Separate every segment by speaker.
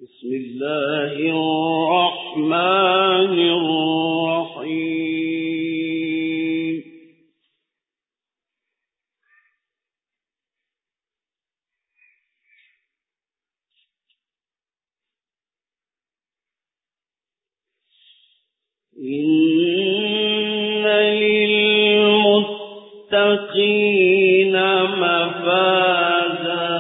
Speaker 1: بسم الله الرحمن الرحيم. إن للمتقين مفازا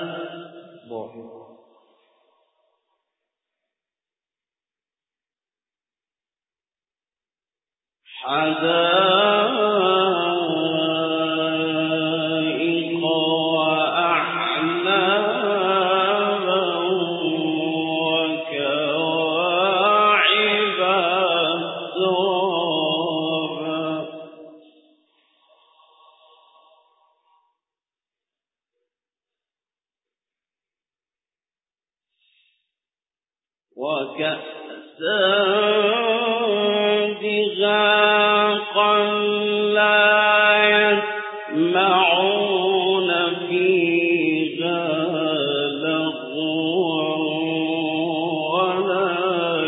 Speaker 1: حدائق وأعنابا وكواعب أترابا وكأسا دهاقا لا يسمعون فيها لغوا ولا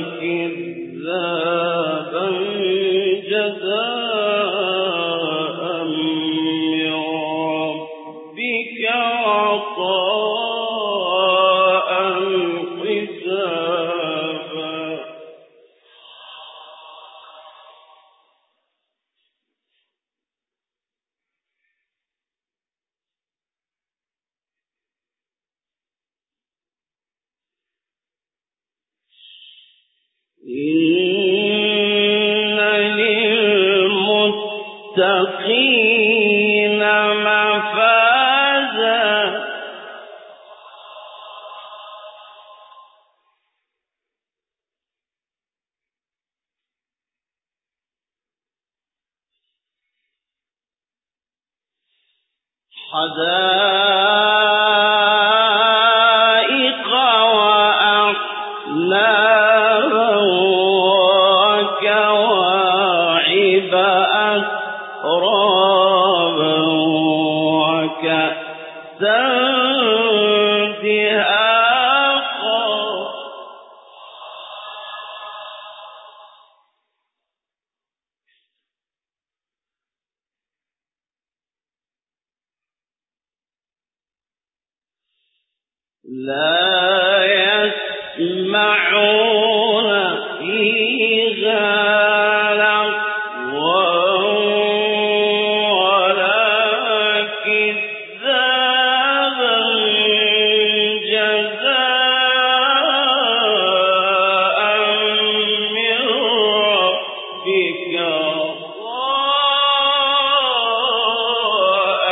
Speaker 1: كذابا جزاء من ربك عطاء حسابا. إن للمتقين مفازا حدائق وأعنابا وكواعب أترابا وكأسا دهاقا لا يسمعون فيها لغوا ولا كذابا جزاء من ربك عطاء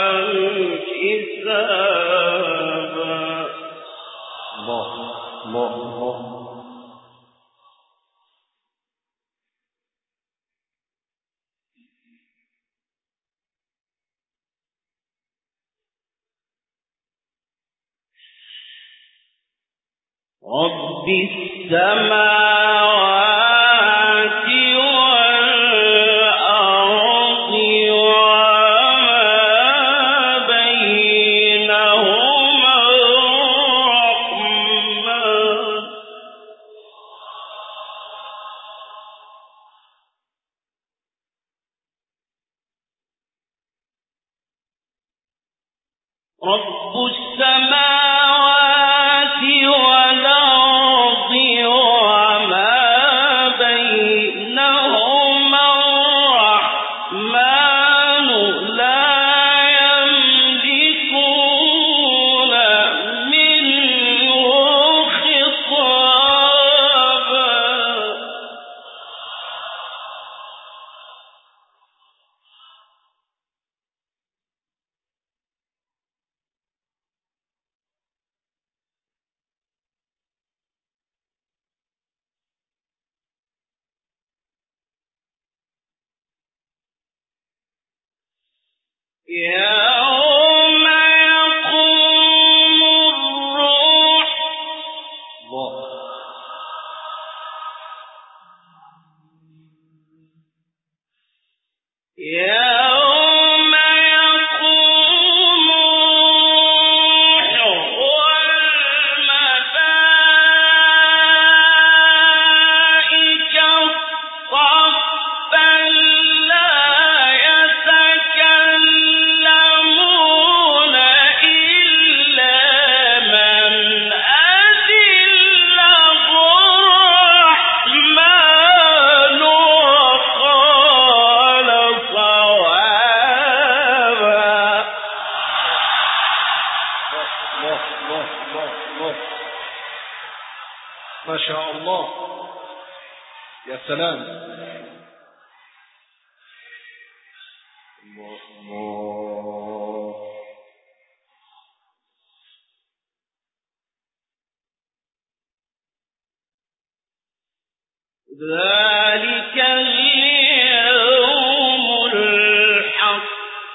Speaker 1: حسابا. الله الله الله. رب السماوات والأرض وما بينهما الرحمن رب السماوات والأرض وما بينهما الرحمن لا يملكون منه خطابا. يوم يقوم الروح يوم يقوم الروح والملائكة
Speaker 2: ما شاء الله، يا سلام. الله الله.
Speaker 1: ذلك اليوم الحق.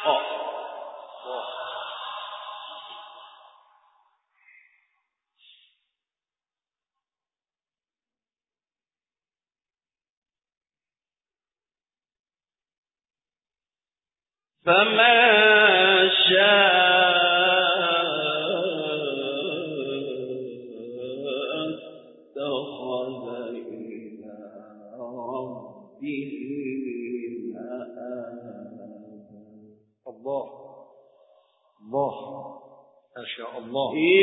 Speaker 1: فمن شاء اتخذ إلى ربه مآبا.
Speaker 2: الله الله، ما شاء الله.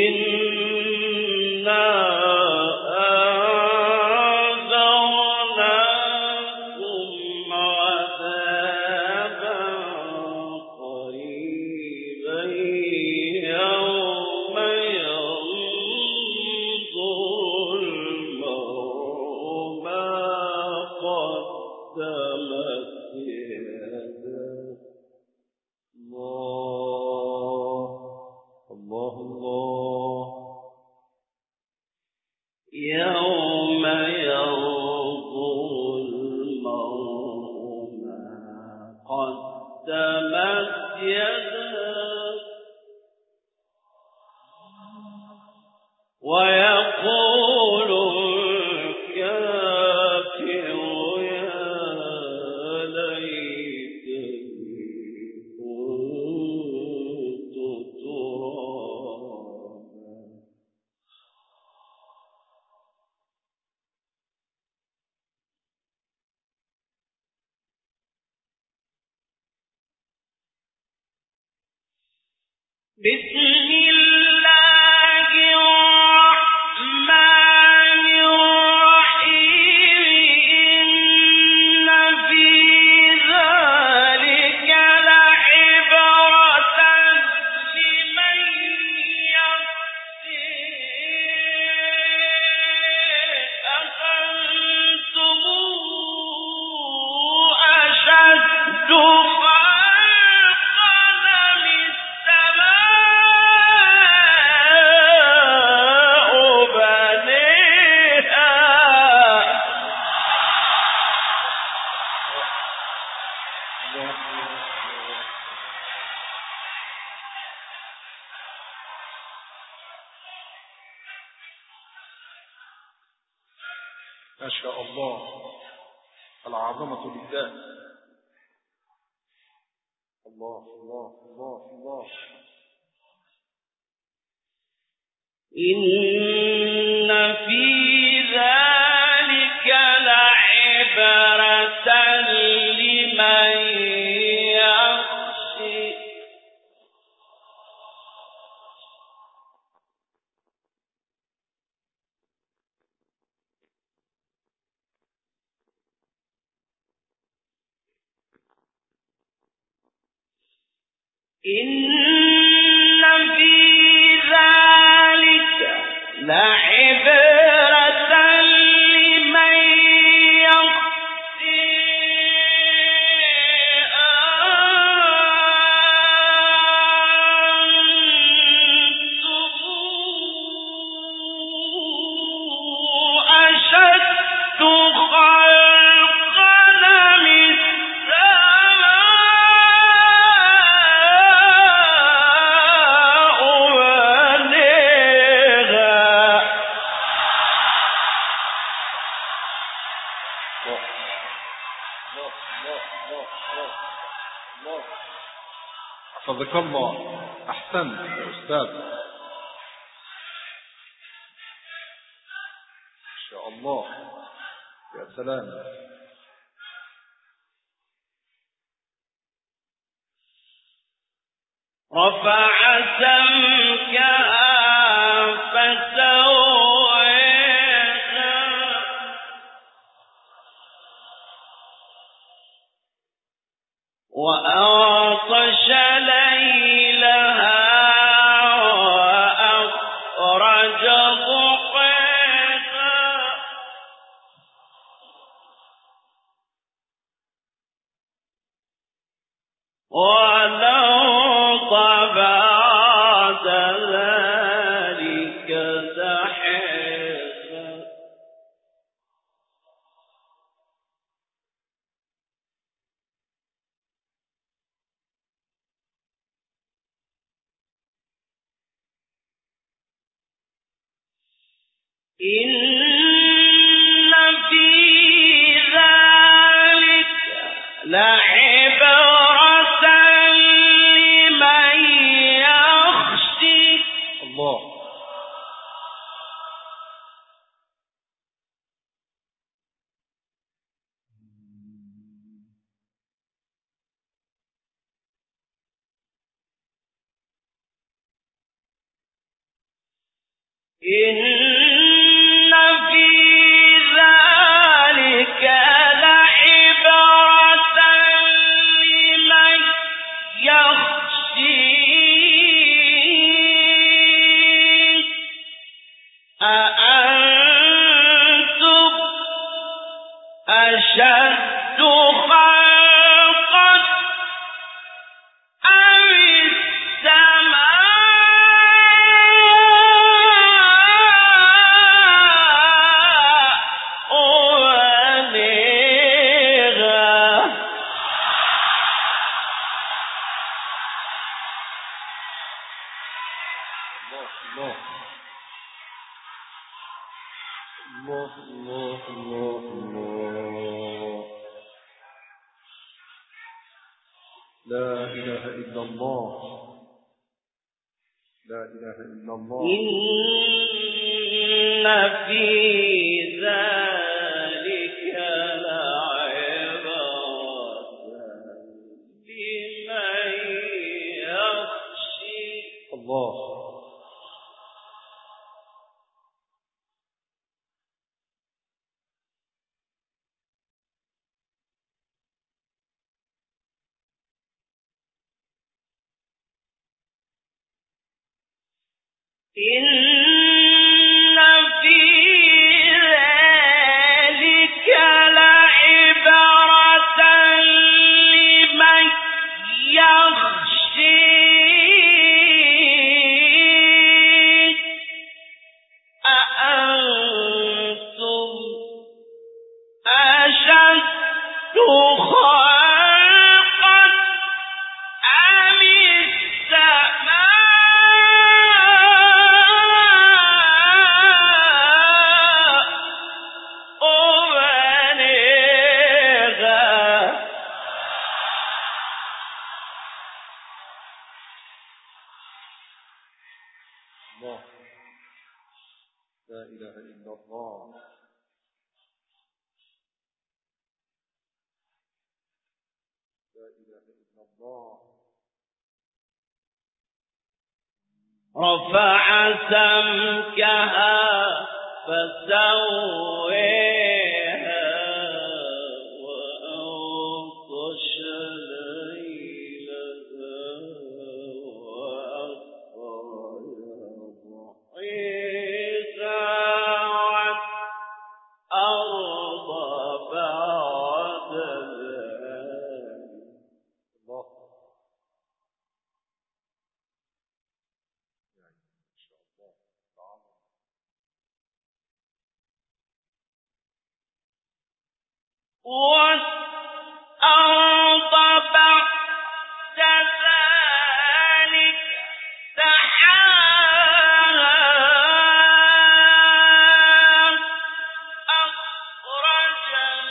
Speaker 1: إنا أنذرناكم عذابا قريبا يوم ينظر المرء ما قدمت يداه. الله الله. يوم ينظر المرء ما قدمت يداه ويقول الكافر يا ليتني كنت ترابا. بسم الله الرحمن الرحيم. إن في ذلك لعبرة لمن يخشى. أأنتم أشد
Speaker 2: ما شاء الله، العظمة لله. الله الله الله الله.
Speaker 1: إن في ذلك لعبرة لمن يخشى. إن في ذلك لعبرة لمن يخشى. أنتم أشد خلقا من السماء بنيها.
Speaker 2: حفظك الله. أحسنت يا أستاذ، ما شاء الله، يا سلام.
Speaker 1: رفع سمكها فسواها وأغطش ليلها وأخرج ضحاها. ولو بعد ذلك دحيحا إن في ذلك لعبرة لمن يخشى
Speaker 2: الله.
Speaker 1: إن في ذلك لعبرة لمن يخشى أأنتم أشد خلقا أم
Speaker 2: الله الله الله الله. لا إله إلا الله. لا إله إلا الله.
Speaker 1: إن في ذلك لعبرة لمن يخشى
Speaker 2: الله.
Speaker 1: إن في ذلك لعبرة لمن يخشى أأنتم أشد خلقا أم
Speaker 2: الله. لا إله إلا الله. لا إله إلا الله.
Speaker 1: رفع سمكها فسويها وأغطش ليلها وأخرج ضحيها والأرض بعد ذلك
Speaker 2: الله.
Speaker 1: والأرض بعد ذلك دحاها أخرج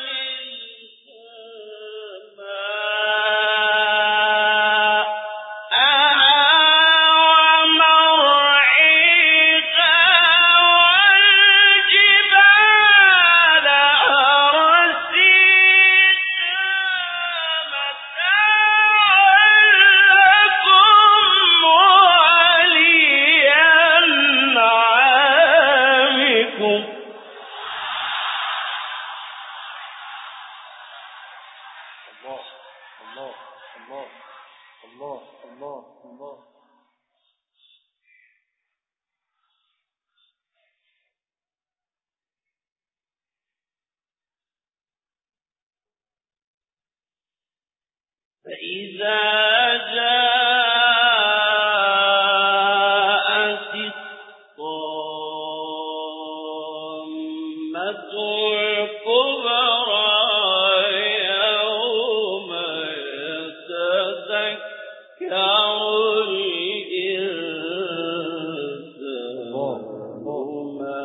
Speaker 1: منها ماءها فإذا جاءت الطامة الكبرى يوم يتذكر الإنسان ما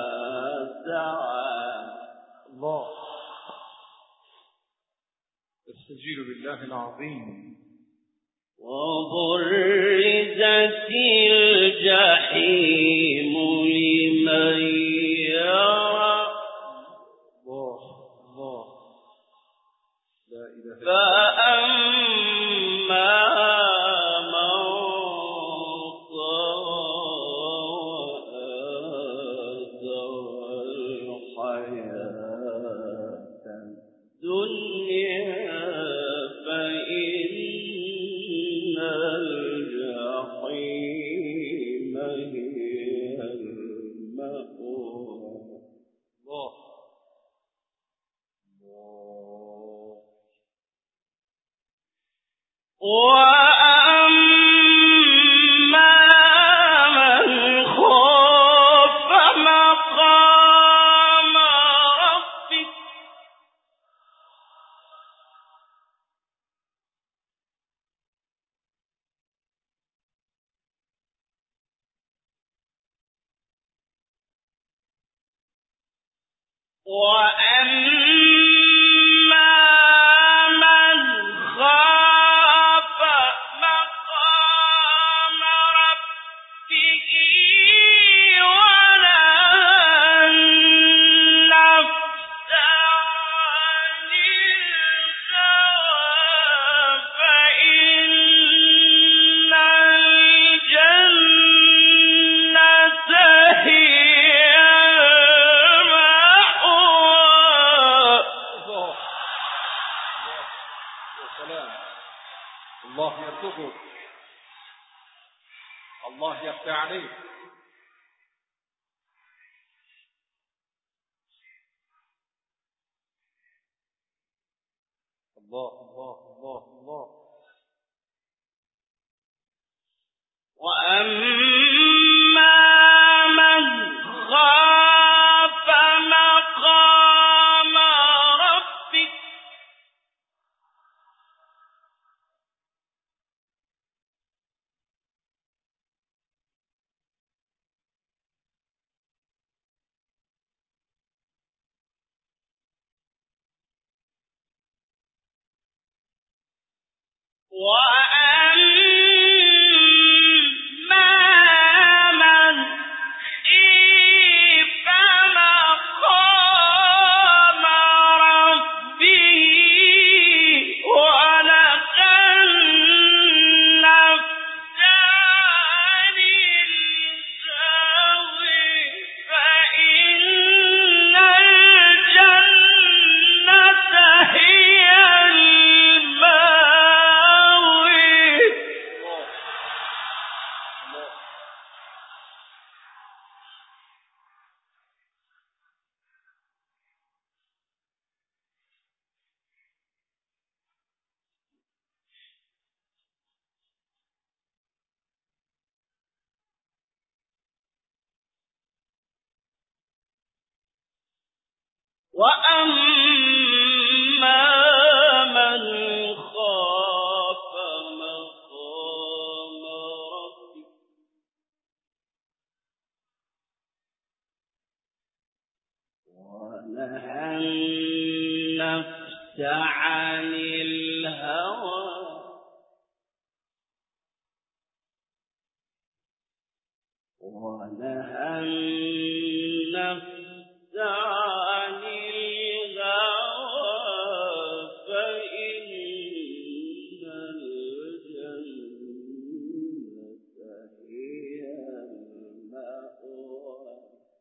Speaker 1: سعى.
Speaker 2: استجير بالله العظيم.
Speaker 1: وبرزت الجحيم لمن يرى
Speaker 2: لا إله إلا
Speaker 1: فأما من طغى الحياة الدنيا فإن الجحيم هي المأوى. وأما من خاف مقام ربك
Speaker 2: الله يرزقك، الله يفتح عليك. الله الله الله الله.
Speaker 1: وأما من خاف مقام ربك وأما من خيف مقام ربه ونهى النفس عن الهوى فإن الجنة هي المأوى. وأما من خاف مقام ربه ونهى النفس عن الهوى ونهى النفس عن الهوى فإن الجنة هي المأوى.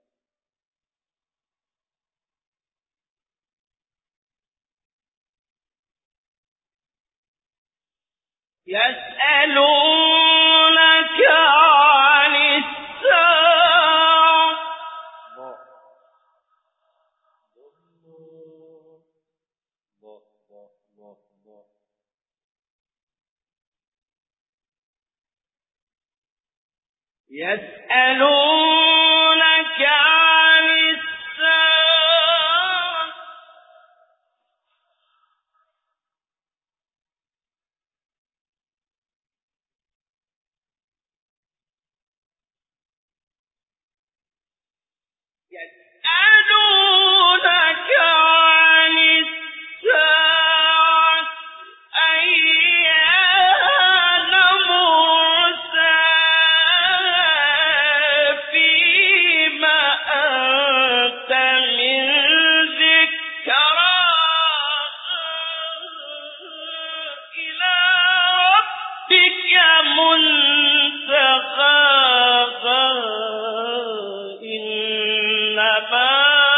Speaker 1: يسألونك عن الساعة يسألونك عن الساعة أيان مرساها فيما أنت من ذكراها إلى ربك منتهاها إنما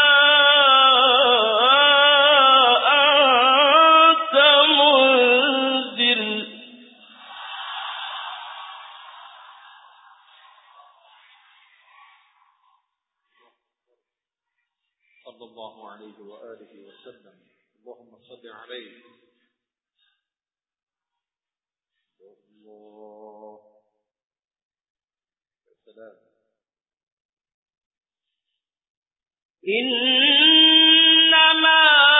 Speaker 1: أنت منذر
Speaker 2: صلى الله عليه وآله وسلم. اللهم صل عليه. الله يا سلام.
Speaker 1: إنما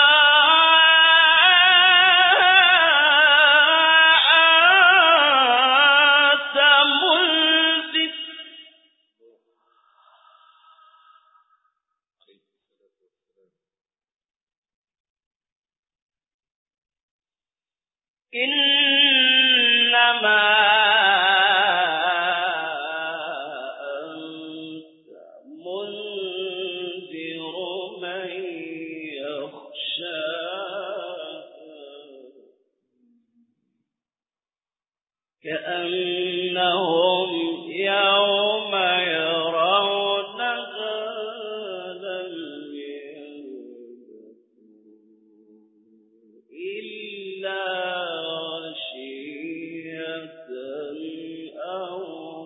Speaker 1: أنت منذر إنما أنت منذر من يخشاها كأنهم يوم يرونها لم يلبثوا إلا عشية أو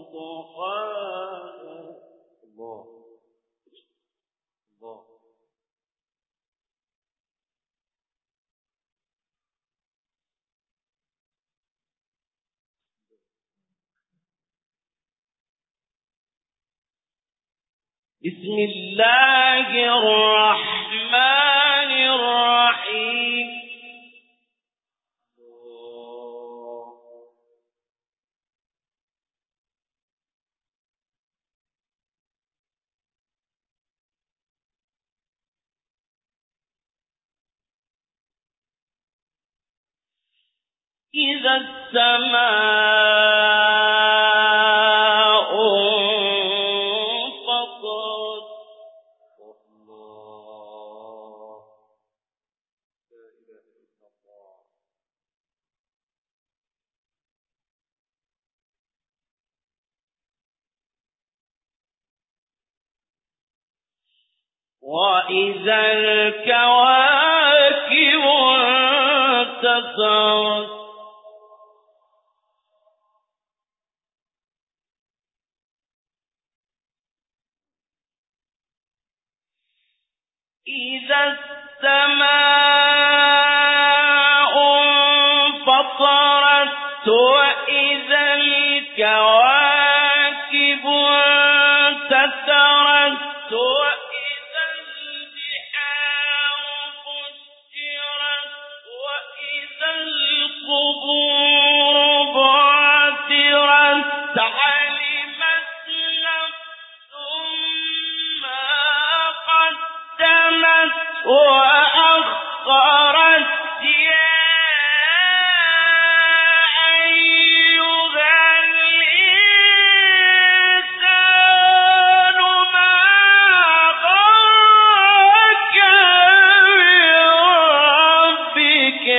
Speaker 1: ضحاها
Speaker 2: الله الله.
Speaker 1: بسم الله الرحمن الرحيم إذا السماء انفطرت
Speaker 2: الله لا إله إلا الله.
Speaker 1: وإذا الكواكب انتثرت إذا السماء انفطرت وإذا الكواكب انتثرت وإذا البحار فجرت وإذا القبور بعثرت علمت نفس ما قدمت وأخرت يا أيها الإنسان ما غرك بربك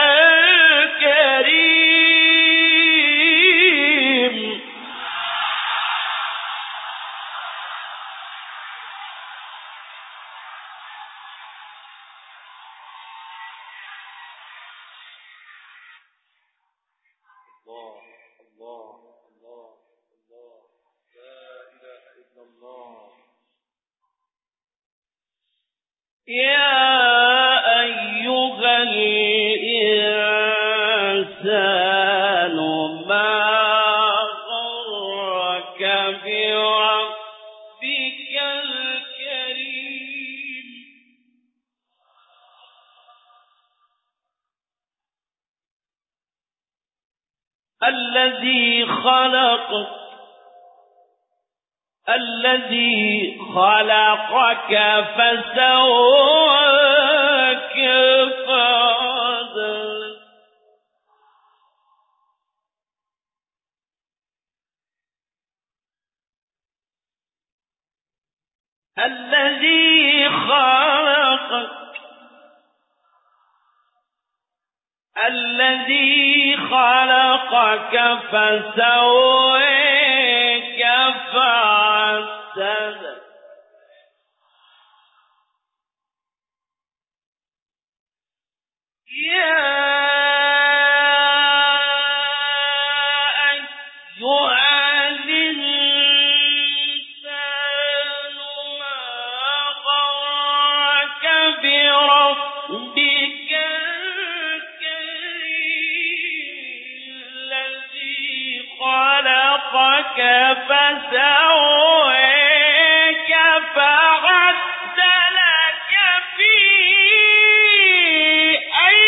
Speaker 1: الكريم
Speaker 2: الله الله الله الله لا إله إلا الله.
Speaker 1: يا أيها الإنسان ما غرك بربك الذي خلقك فسواك فعدلك الذي خلقك فسواك فعدلك يا أيها الإنسان ما غرك بربك الكريم الذي خلقك فسواك فعدلك في أي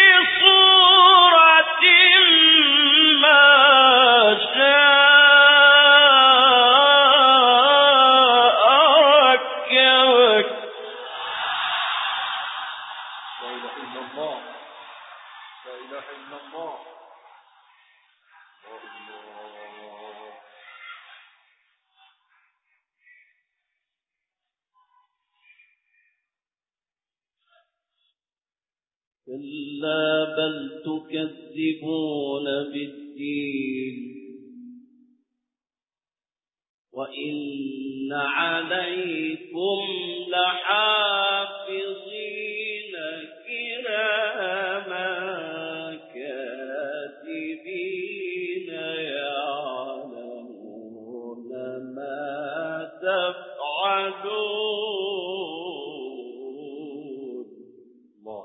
Speaker 1: صورة ما شاء ركبك
Speaker 2: لا إله إلا الله لا إله إلا الله الله
Speaker 1: كلا بل تكذبون بالدين وإن عليكم لحافظين كراما كاتبين يعلمون ما تفعلون
Speaker 2: الله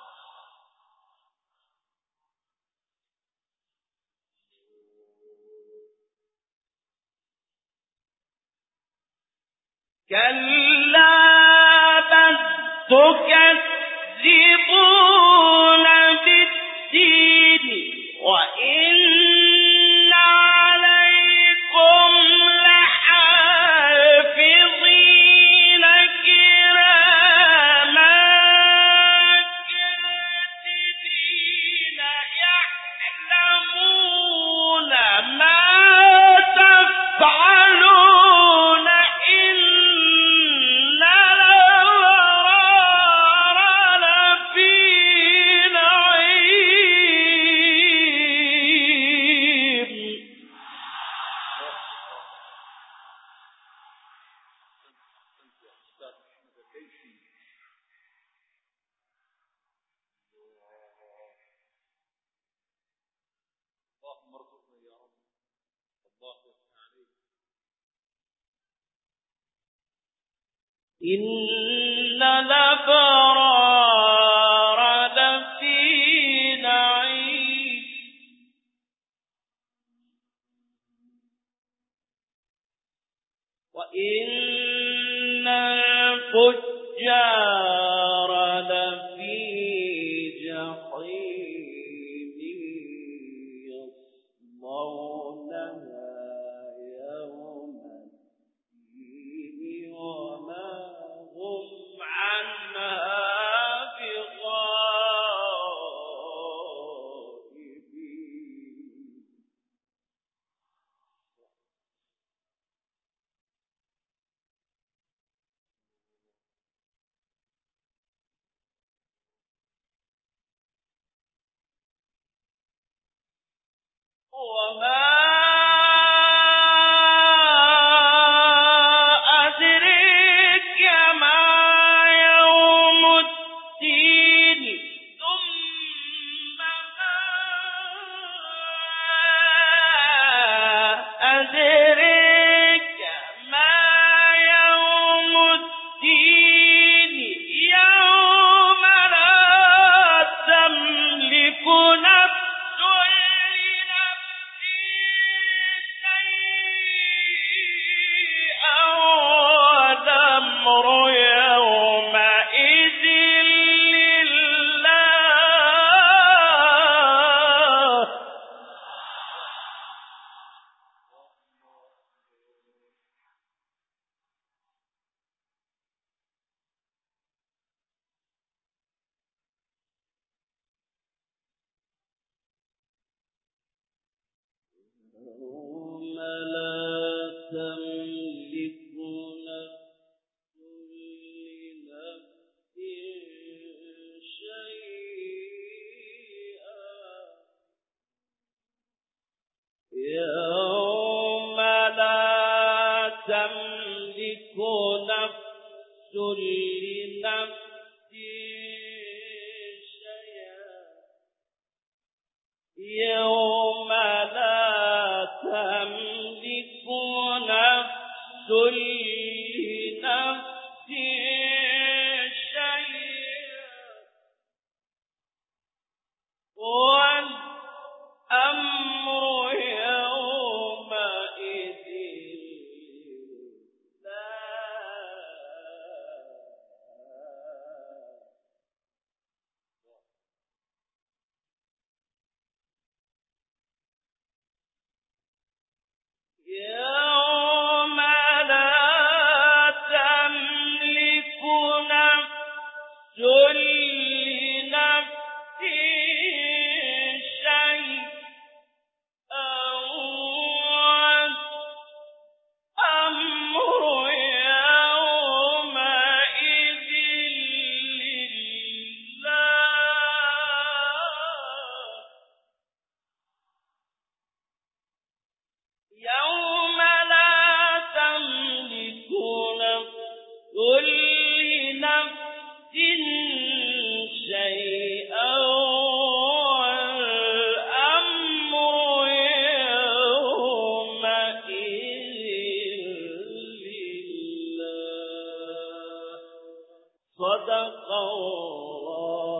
Speaker 1: كلا بل تكذبون بالدين وإن عليكم لحافظين كراما كاتبين يعلمون ما تفعلون إن الأبرار لفي نعيم
Speaker 2: أستاذ أحمد كيفي اللهم ارزقنا يا رب الله يفتح عليك
Speaker 1: إن الأبرار لفي نعيم وإن الفجار لفي جحيم يصلونها يوم الدين وما هم عنها بغائبين وما أدريك ما يوم الدين ثم ما أدريك ما يوم الدين يوم لا تملك نفس لنفس يوم لا تملك نفس لنفس شيئا يوم لا تملك نفس لنفس شيئا يوم لا تملك نفس لنفس شيئا والأمر يومئذ يوم لا تملك نفس لنفس شيئا والأمر يومئذ لله يوم لا تملك نفس لنفس شيئا والأمر يومئذ لله صدق الله